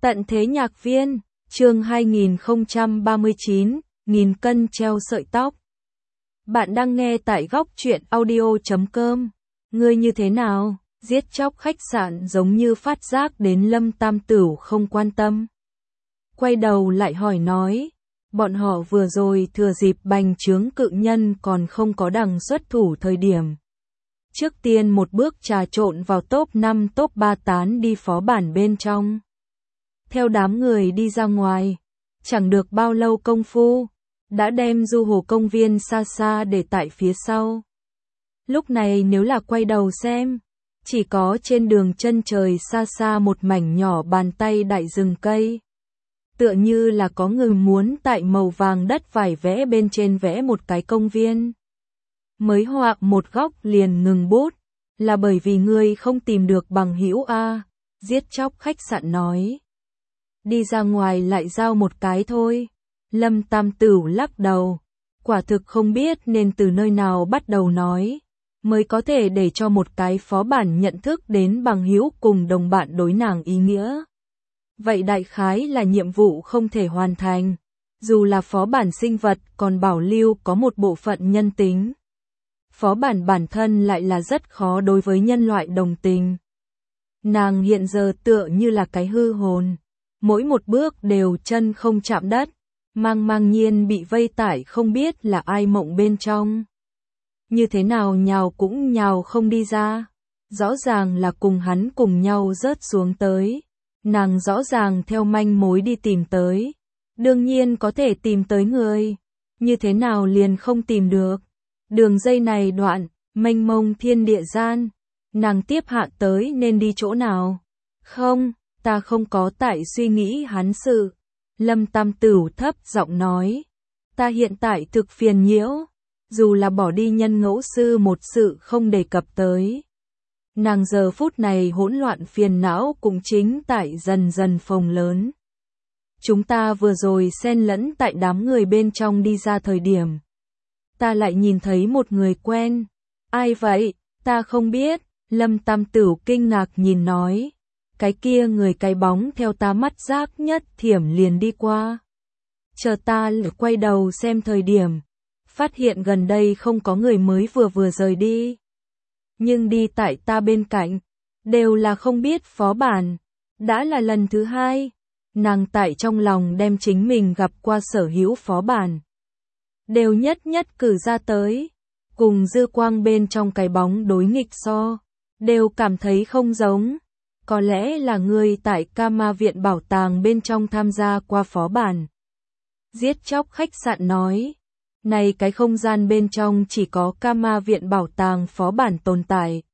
Tận thế nhạc viên, chương 2039, nghìn cân treo sợi tóc. Bạn đang nghe tại góc truyện audio.com. Ngươi như thế nào? Giết chóc khách sạn giống như phát giác đến Lâm Tam Tửu không quan tâm. Quay đầu lại hỏi nói, bọn họ vừa rồi thừa dịp bành trướng cự nhân còn không có đằng xuất thủ thời điểm. Trước tiên một bước trà trộn vào top 5 top 3 tán đi phó bản bên trong. Theo đám người đi ra ngoài, chẳng được bao lâu công phu, đã đem du hồ công viên xa xa để tại phía sau. Lúc này nếu là quay đầu xem, chỉ có trên đường chân trời xa xa một mảnh nhỏ bàn tay đại rừng cây. Tựa như là có người muốn tại màu vàng đất vải vẽ bên trên vẽ một cái công viên. Mới họa một góc liền ngừng bút, là bởi vì ngươi không tìm được bằng hữu a. Giết chóc khách sạn nói. Đi ra ngoài lại giao một cái thôi. Lâm Tam Tửu lắc đầu. Quả thực không biết nên từ nơi nào bắt đầu nói, mới có thể để cho một cái phó bản nhận thức đến bằng hữu cùng đồng bạn đối nàng ý nghĩa. Vậy đại khái là nhiệm vụ không thể hoàn thành. Dù là phó bản sinh vật còn bảo lưu có một bộ phận nhân tính. Phó bản bản thân lại là rất khó đối với nhân loại đồng tình. Nàng hiện giờ tựa như là cái hư hồn. Mỗi một bước đều chân không chạm đất, mang nhiên bị vây tải không biết là ai mộng bên trong. Như thế nào nhào cũng nhào không đi ra, rõ ràng là cùng hắn cùng nhau rớt xuống tới. Nàng rõ ràng theo manh mối đi tìm tới, đương nhiên có thể tìm tới người, như thế nào liền không tìm được. Đường dây này đoạn, mênh mông thiên địa gian, nàng tiếp hạ tới nên đi chỗ nào? Không. Ta không có tại suy nghĩ hắn sự. Lâm Tam Tửu thấp giọng nói. Ta hiện tại thực phiền nhiễu. Dù là bỏ đi nhân ngẫu sư một sự không đề cập tới. Nàng giờ phút này hỗn loạn phiền não cũng chính tại dần dần phồng lớn. Chúng ta vừa rồi xen lẫn tại đám người bên trong đi ra thời điểm. Ta lại nhìn thấy một người quen. Ai vậy? Ta không biết. Lâm Tam Tửu kinh ngạc nhìn nói. Cái kia người cái bóng theo ta mắt giác nhất thiểm liền đi qua. Chờ ta quay đầu xem thời điểm, phát hiện gần đây không có người mới vừa rời đi. Nhưng đi tại ta bên cạnh, đều là không biết phó bản. Đã là lần thứ hai, nàng tại trong lòng đem chính mình gặp qua sở hữu phó bản. Đều nhất cử ra tới, cùng dư quang bên trong cái bóng đối nghịch so, đều cảm thấy không giống. Có lẽ là người tại Kama viện bảo tàng bên trong tham gia qua phó bản. Giết chóc khách sạn nói, này cái không gian bên trong chỉ có Kama viện bảo tàng phó bản tồn tại.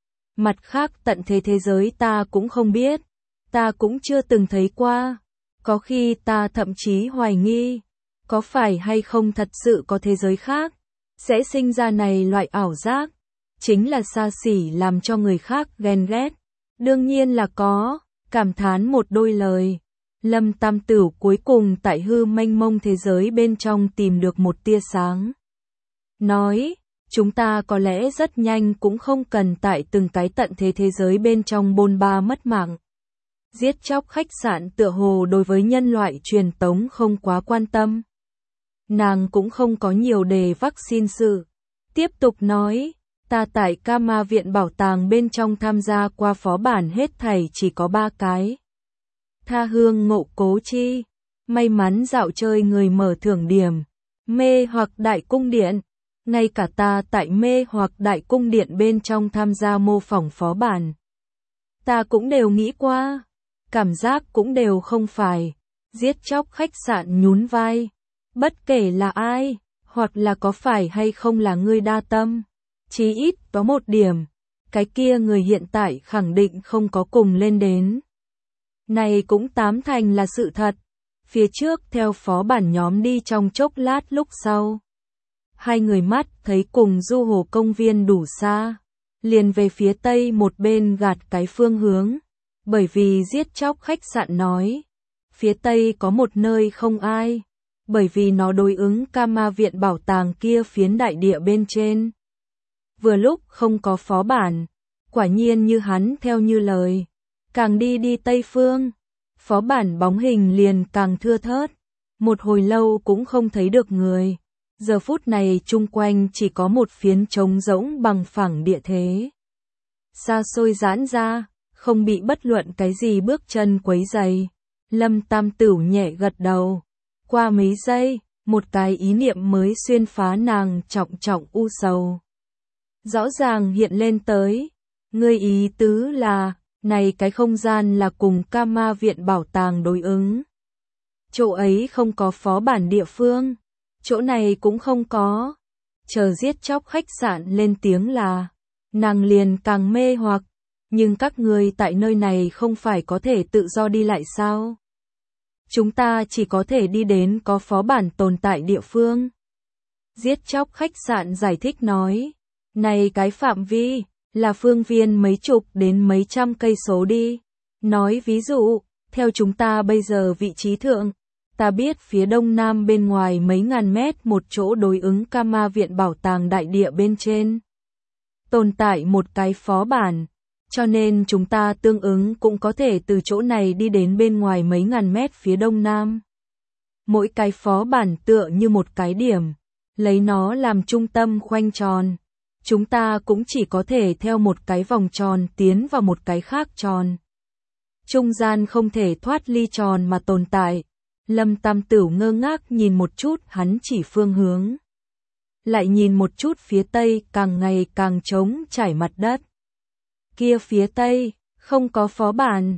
Mặt khác tận thế giới ta cũng không biết, ta cũng chưa từng thấy qua. Có khi ta thậm chí hoài nghi, có phải hay không thật sự có thế giới khác, sẽ sinh ra này loại ảo giác, chính là xa xỉ làm cho người khác ghen ghét. Đương nhiên là có, cảm thán một đôi lời. Lâm Tam Tửu cuối cùng tại hư mênh mông thế giới bên trong tìm được một tia sáng. Nói, chúng ta có lẽ rất nhanh cũng không cần tại từng cái tận thế giới bên trong bôn ba mất mạng. Giết chóc khách sạn tựa hồ đối với nhân loại truyền tống không quá quan tâm. Nàng cũng không có nhiều đề vaccine sự. Tiếp tục nói. Ta tại Kama viện bảo tàng bên trong tham gia qua phó bản hết thảy chỉ có 3 cái. Tha hương ngộ cố chi, may mắn dạo chơi người mở thưởng điểm, mê hoặc đại cung điện. Ngay cả ta tại mê hoặc đại cung điện bên trong tham gia mô phỏng phó bản. Ta cũng đều nghĩ qua, cảm giác cũng đều không phải. Giết chóc khách sạn nhún vai. Bất kể là ai, hoặc là có phải hay không là ngươi đa tâm. Chí ít có một điểm, cái kia người hiện tại khẳng định không có cùng lên đến. Này cũng tám thành là sự thật. Phía trước theo phó bản nhóm đi trong chốc lát lúc sau. Hai người mắt thấy cùng du hồ công viên đủ xa, liền về phía tây một bên gạt cái phương hướng. Bởi vì giết chóc khách sạn nói, phía tây có một nơi không ai. Bởi vì nó đối ứng Kama viện bảo tàng kia phiến đại địa bên trên. Vừa lúc không có phó bản, quả nhiên như hắn theo như lời, càng đi tây phương, phó bản bóng hình liền càng thưa thớt. Một hồi lâu cũng không thấy được người. Giờ phút này chung quanh chỉ có một phiến trống rỗng bằng phẳng địa thế. Xa xôi giãn ra, không bị bất luận cái gì bước chân quấy rầy. Lâm Tam Tửu nhẹ gật đầu. Qua mấy giây, một cái ý niệm mới xuyên phá nàng trọng trọng u sầu. Rõ ràng hiện lên tới. Ngươi ý tứ là, này cái không gian là cùng Kama viện bảo tàng đối ứng. Chỗ ấy không có phó bản địa phương. Chỗ này cũng không có. Chờ giết chóc khách sạn lên tiếng là, nàng liền càng mê hoặc. Nhưng các ngươi tại nơi này không phải có thể tự do đi lại sao? Chúng ta chỉ có thể đi đến có phó bản tồn tại địa phương. Giết chóc khách sạn giải thích nói, này cái phạm vi, là phương viên mấy chục đến mấy trăm cây số đi. Nói ví dụ, theo chúng ta bây giờ vị trí thượng, ta biết phía đông nam bên ngoài mấy ngàn mét một chỗ đối ứng Kama viện bảo tàng đại địa bên trên. Tồn tại một cái phó bản, cho nên chúng ta tương ứng cũng có thể từ chỗ này đi đến bên ngoài mấy ngàn mét phía đông nam. Mỗi cái phó bản tựa như một cái điểm, lấy nó làm trung tâm khoanh tròn. Chúng ta cũng chỉ có thể theo một cái vòng tròn tiến vào một cái khác tròn. Trung gian không thể thoát ly tròn mà tồn tại. Lâm Tam Tửu ngơ ngác nhìn một chút hắn chỉ phương hướng. Lại nhìn một chút phía tây càng ngày càng trống trải mặt đất. Kia phía tây, không có phó bản.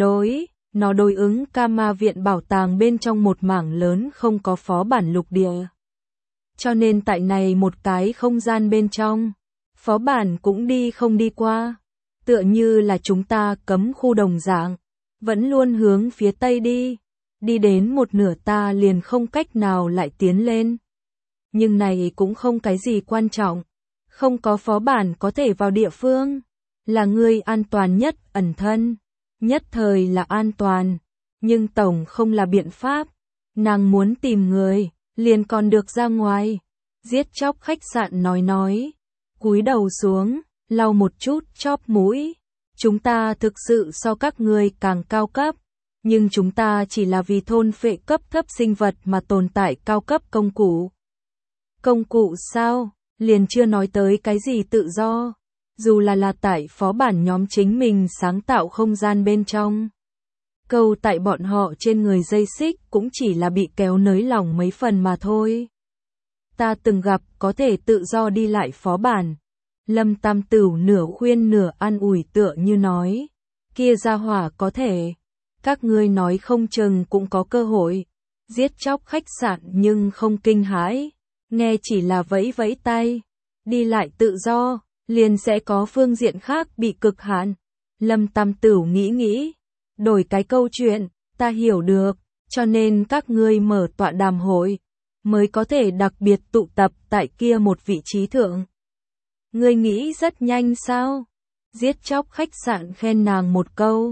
Nó đối ứng Kama viện bảo tàng bên trong một mảng lớn không có phó bản lục địa. Cho nên tại này một cái không gian bên trong, phó bản cũng đi không đi qua. Tựa như là chúng ta cấm khu đồng dạng, vẫn luôn hướng phía tây đi. Đi đến một nửa ta liền không cách nào lại tiến lên. Nhưng này cũng không cái gì quan trọng. Không có phó bản có thể vào địa phương. Là ngươi an toàn nhất ẩn thân. Nhất thời là an toàn. Nhưng tổng không là biện pháp. Nàng muốn tìm người, liền còn được ra ngoài. Giết chóc khách sạn nói. Cúi đầu xuống, lau một chút chóp mũi. Chúng ta thực sự so các ngươi càng cao cấp. Nhưng chúng ta chỉ là vì thôn phệ cấp thấp sinh vật mà tồn tại cao cấp công cụ. Công cụ sao? Liền chưa nói tới cái gì tự do. Dù là tại phó bản nhóm chính mình sáng tạo không gian bên trong. Câu tại bọn họ trên người dây xích cũng chỉ là bị kéo nới lỏng mấy phần mà thôi. Ta từng gặp có thể tự do đi lại phó bản. Lâm Tam Tửu nửa khuyên nửa an ủi tựa như nói. Kia gia hỏa có thể. Các ngươi nói không chừng cũng có cơ hội. Giết chóc khách sạn nhưng không kinh hãi. Nghe chỉ là vẫy vẫy tay. Đi lại tự do, liền sẽ có phương diện khác bị cực hạn. Lâm Tam Tửu nghĩ. Đổi cái câu chuyện, ta hiểu được. Cho nên các ngươi mở tọa đàm hội. Mới có thể đặc biệt tụ tập tại kia một vị trí thượng. Ngươi nghĩ rất nhanh sao? Giết chóc khách sạn khen nàng một câu.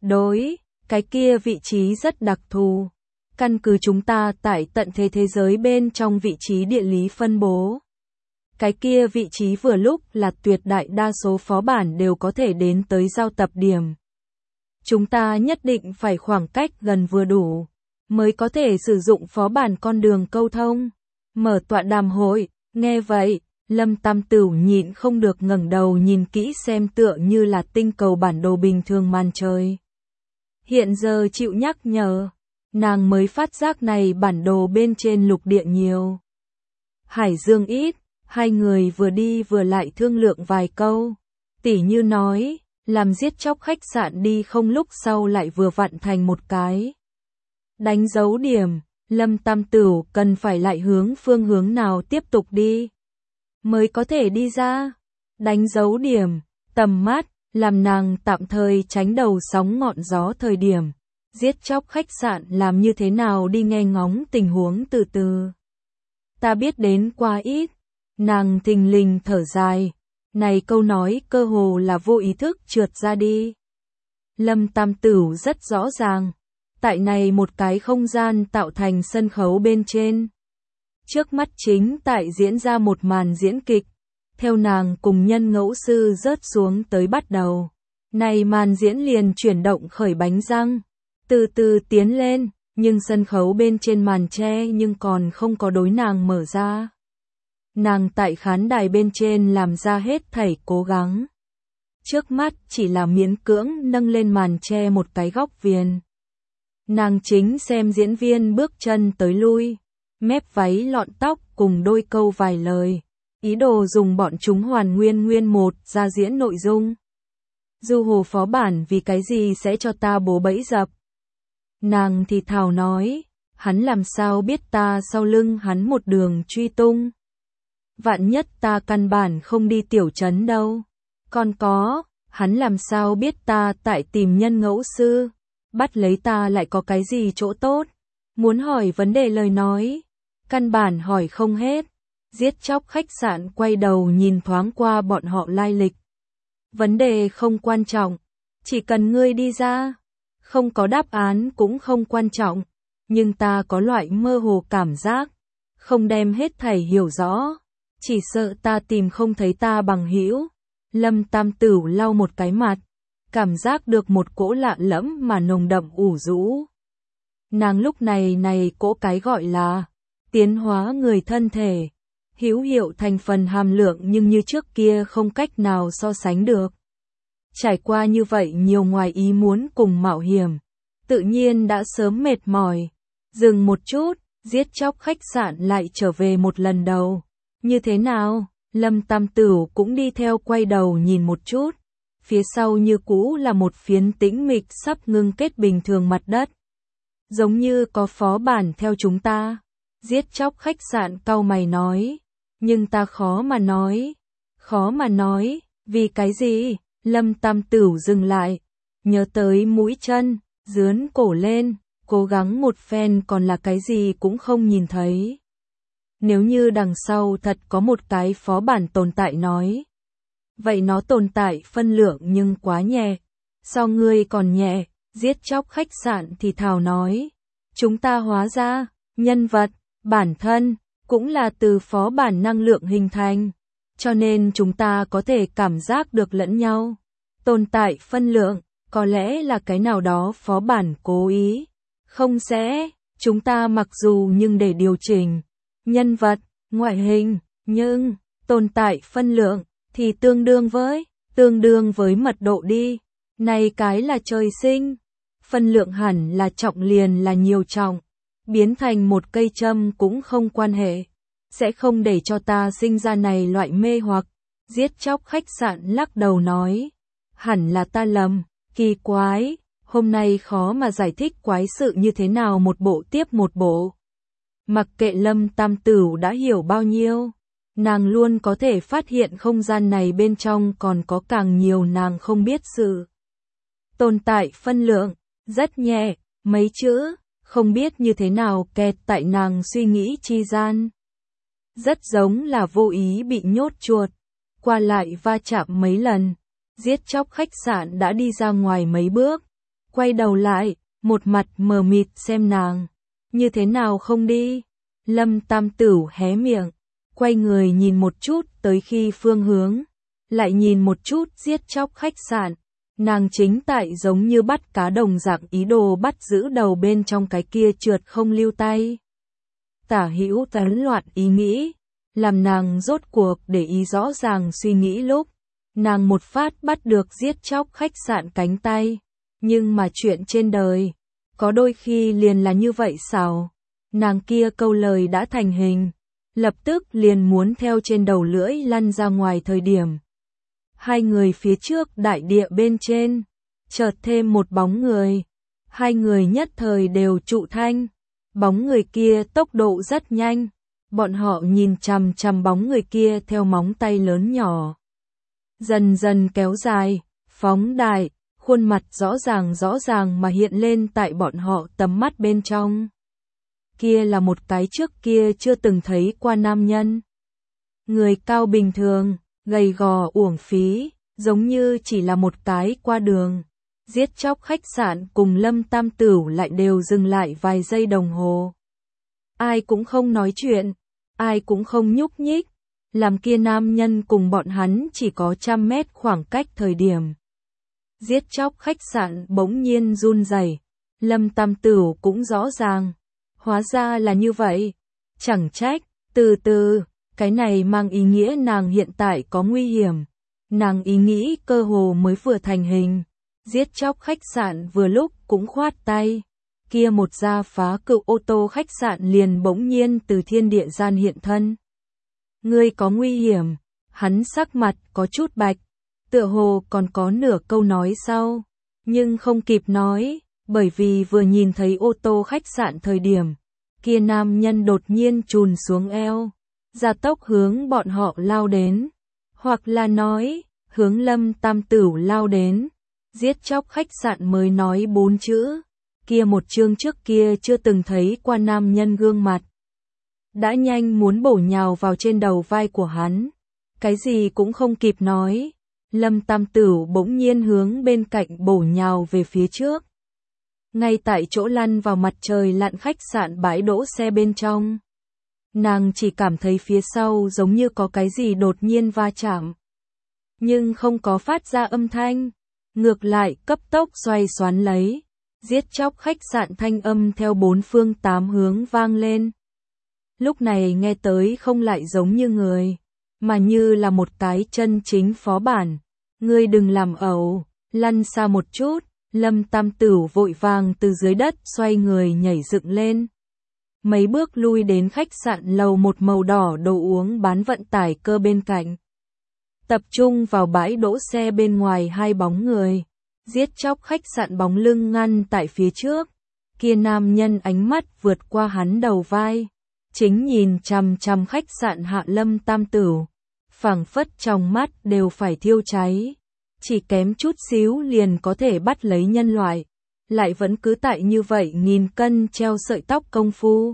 Cái kia vị trí rất đặc thù. Căn cứ chúng ta tại tận thế giới bên trong vị trí địa lý phân bố. Cái kia vị trí vừa lúc là tuyệt đại đa số phó bản đều có thể đến tới giao tập điểm. Chúng ta nhất định phải khoảng cách gần vừa đủ, mới có thể sử dụng phó bản con đường câu thông. Mở tọa đàm hội, nghe vậy, Lâm Tam Tửu nhịn không được ngẩng đầu nhìn kỹ xem tựa như là tinh cầu bản đồ bình thường màn trời. Hiện giờ chịu nhắc nhở, nàng mới phát giác này bản đồ bên trên lục địa nhiều. Hải dương ít, hai người vừa đi vừa lại thương lượng vài câu. Tỉ như nói, làm giết chóc khách sạn đi không lúc sau lại vừa vặn thành một cái. Đánh dấu điểm, Lâm Tam Tửu cần phải lại hướng phương hướng nào tiếp tục đi. Mới có thể đi ra. Đánh dấu điểm, tầm mắt, làm nàng tạm thời tránh đầu sóng ngọn gió thời điểm. Giết chóc khách sạn làm như thế nào đi nghe ngóng tình huống từ từ. Ta biết đến quá ít. Nàng thình lình thở dài. Này câu nói cơ hồ là vô ý thức trượt ra đi. Lâm Tam Tửu rất rõ ràng. Tại này một cái không gian tạo thành sân khấu bên trên. Trước mắt chính tại diễn ra một màn diễn kịch. Theo nàng cùng nhân ngẫu sư rớt xuống tới bắt đầu. Này màn diễn liền chuyển động khởi bánh răng. từ từ tiến lên, nhưng sân khấu bên trên màn tre nhưng còn không có đối nàng mở ra. Nàng tại khán đài bên trên làm ra hết thảy cố gắng. Trước mắt chỉ là miễn cưỡng nâng lên màn tre một cái góc viền. Nàng chính xem diễn viên bước chân tới lui, mép váy lọn tóc cùng đôi câu vài lời, ý đồ dùng bọn chúng hoàn nguyên một ra diễn nội dung. Du Hồ phó bản vì cái gì sẽ cho ta bố bẫy dập? Nàng thì thào nói, hắn làm sao biết ta sau lưng hắn một đường truy tung? Vạn nhất ta căn bản không đi tiểu trấn đâu. Còn có, hắn làm sao biết ta tại tìm nhân ngẫu sư? Bắt lấy ta lại có cái gì chỗ tốt? Muốn hỏi vấn đề lời nói, căn bản hỏi không hết. Giết chóc khách sạn quay đầu nhìn thoáng qua bọn họ lai lịch. Vấn đề không quan trọng, chỉ cần ngươi đi ra. Không có đáp án cũng không quan trọng, nhưng ta có loại mơ hồ cảm giác, không đem hết thảy hiểu rõ, chỉ sợ ta tìm không thấy ta bằng hữu. Lâm Tam Tửu lau một cái mặt, cảm giác được một cỗ lạ lẫm mà nồng đậm ủ rũ. Nàng lúc này cỗ cái gọi là tiến hóa người thân thể, hữu hiệu thành phần hàm lượng nhưng như trước kia không cách nào so sánh được. Trải qua như vậy nhiều ngoài ý muốn cùng mạo hiểm, tự nhiên đã sớm mệt mỏi. Dừng một chút, giết chóc khách sạn lại trở về một lần đầu. Như thế nào? Lâm Tam Tửu cũng đi theo quay đầu nhìn một chút. Phía sau như cũ là một phiến tĩnh mịch sắp ngưng kết bình thường mặt đất. Giống như có phó bản theo chúng ta. Giết chóc khách sạn cau mày nói. Nhưng ta khó mà nói, vì cái gì? Lâm Tam Tửu dừng lại, nhớ tới mũi chân, dướn cổ lên, cố gắng một phen còn là cái gì cũng không nhìn thấy. Nếu như đằng sau thật có một cái phó bản tồn tại nói. Vậy nó tồn tại phân lượng nhưng quá nhẹ. So ngươi còn nhẹ, giết chóc khách sạn thì thào nói. Chúng ta hóa ra, nhân vật, bản thân, cũng là từ phó bản năng lượng hình thành. Cho nên chúng ta có thể cảm giác được lẫn nhau. Tồn tại phân lượng, có lẽ là cái nào đó phó bản cố ý. Không sẽ, chúng ta mặc dù nhưng để điều chỉnh. Nhân vật, ngoại hình, nhưng, tồn tại phân lượng, thì tương đương với mật độ đi. Này cái là trời sinh. Phân lượng hẳn là trọng liền là nhiều trọng. Biến thành một cây châm cũng không quan hệ. Sẽ không để cho ta sinh ra này loại mê hoặc. Giết chóc khách sạn lắc đầu nói. Hẳn là ta lầm, kỳ quái, hôm nay khó mà giải thích quái sự như thế nào một bộ tiếp một bộ. Mặc kệ Lâm Tam Tửu đã hiểu bao nhiêu, nàng luôn có thể phát hiện không gian này bên trong còn có càng nhiều nàng không biết sự. Tồn tại phân lượng, rất nhẹ, mấy chữ, không biết như thế nào kẹt tại nàng suy nghĩ chi gian. Rất giống là vô ý bị nhốt chuột, qua lại va chạm mấy lần. Giết chóc khách sạn đã đi ra ngoài mấy bước, quay đầu lại, một mặt mờ mịt xem nàng. Như thế nào không đi? Lâm Tam Tửu hé miệng, quay người nhìn một chút tới khi phương hướng, lại nhìn một chút giết chóc khách sạn. Nàng chính tại giống như bắt cá đồng dạng ý đồ bắt giữ đầu bên trong cái kia trượt không lưu tay. Tả hữu tán loạn ý nghĩ, làm nàng rốt cuộc để ý rõ ràng suy nghĩ lúc. Nàng một phát bắt được giết chóc khách sạn cánh tay. Nhưng mà chuyện trên đời, có đôi khi liền là như vậy sao? Nàng kia câu lời đã thành hình, lập tức liền muốn theo trên đầu lưỡi lăn ra ngoài thời điểm. Hai người phía trước đại địa bên trên, chợt thêm một bóng người. Hai người nhất thời đều trụ thanh. Bóng người kia tốc độ rất nhanh. Bọn họ nhìn chằm chằm bóng người kia theo móng tay lớn nhỏ. Dần dần kéo dài, phóng đại, khuôn mặt rõ ràng mà hiện lên tại bọn họ tầm mắt bên trong. Kia là một cái trước kia chưa từng thấy qua nam nhân. Người cao bình thường, gầy gò uổng phí, giống như chỉ là một cái qua đường. Giết chóc khách sạn cùng Lâm Tam Tửu lại đều dừng lại vài giây đồng hồ. Ai cũng không nói chuyện, ai cũng không nhúc nhích. Làm kia nam nhân cùng bọn hắn chỉ có 100 mét khoảng cách thời điểm. Giết chóc khách sạn bỗng nhiên run rẩy, Lâm Tam Tửu cũng rõ ràng. Hóa ra là như vậy. Chẳng trách, từ từ, cái này mang ý nghĩa nàng hiện tại có nguy hiểm. Nàng ý nghĩ cơ hồ mới vừa thành hình. Giết chóc khách sạn vừa lúc cũng khoát tay. Kia một gia phá cựu ô tô khách sạn liền bỗng nhiên từ thiên địa gian hiện thân. Ngươi có nguy hiểm. Hắn sắc mặt có chút bạch. Tựa hồ còn có nửa câu nói sau. Nhưng không kịp nói. Bởi vì vừa nhìn thấy ô tô khách sạn thời điểm. Kia nam nhân đột nhiên chùn xuống eo. Gia tốc hướng bọn họ lao đến. Hoặc là nói, hướng Lâm Tam Tửu lao đến. Giết chóc khách sạn mới nói 4 chữ. Kia một chương trước kia chưa từng thấy qua nam nhân gương mặt. Đã nhanh muốn bổ nhào vào trên đầu vai của hắn. Cái gì cũng không kịp nói. Lâm Tam Tửu bỗng nhiên hướng bên cạnh bổ nhào về phía trước. Ngay tại chỗ lăn vào mặt trời lặn khách sạn bãi đỗ xe bên trong. Nàng chỉ cảm thấy phía sau giống như có cái gì đột nhiên va chạm. Nhưng không có phát ra âm thanh. Ngược lại cấp tốc xoay xoắn lấy. Giết chóc khách sạn thanh âm theo 4 phương 8 hướng vang lên. Lúc này nghe tới không lại giống như người, mà như là một cái chân chính phó bản. Ngươi đừng làm ẩu, lăn xa một chút. Lâm Tam Tửu vội vàng từ dưới đất xoay người nhảy dựng lên. Mấy bước lui đến khách sạn lầu một màu đỏ đồ uống bán vận tải cơ bên cạnh. Tập trung vào bãi đỗ xe bên ngoài hai bóng người. Giết chóc khách sạn bóng lưng ngăn tại phía trước. Kia nam nhân ánh mắt vượt qua hắn đầu vai. Chính nhìn chằm chằm khách sạn hạ Lâm Tam Tửu. Phảng phất trong mắt đều phải thiêu cháy. Chỉ kém chút xíu liền có thể bắt lấy nhân loại. Lại vẫn cứ tại như vậy nghìn cân treo sợi tóc công phu.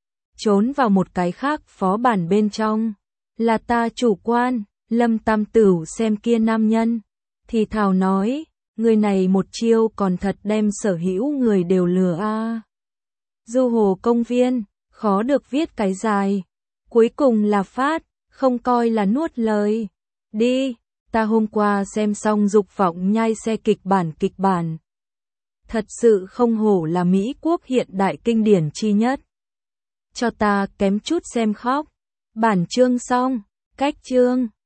Trốn vào một cái khác phó bản bên trong. Là ta chủ quan. Lâm Tam Tửu xem kia nam nhân. Thì thào nói. Người này một chiêu còn thật đem sở hữu người đều lừa a. Du hồ công viên. Khó được viết cái dài. Cuối cùng là phát. Không coi là nuốt lời. Đi. Ta hôm qua xem xong Dục Vọng Nhai xe kịch bản. Thật sự không hổ là Mỹ quốc hiện đại kinh điển chi nhất. Cho ta kém chút xem khóc. Bản chương xong. Cách chương.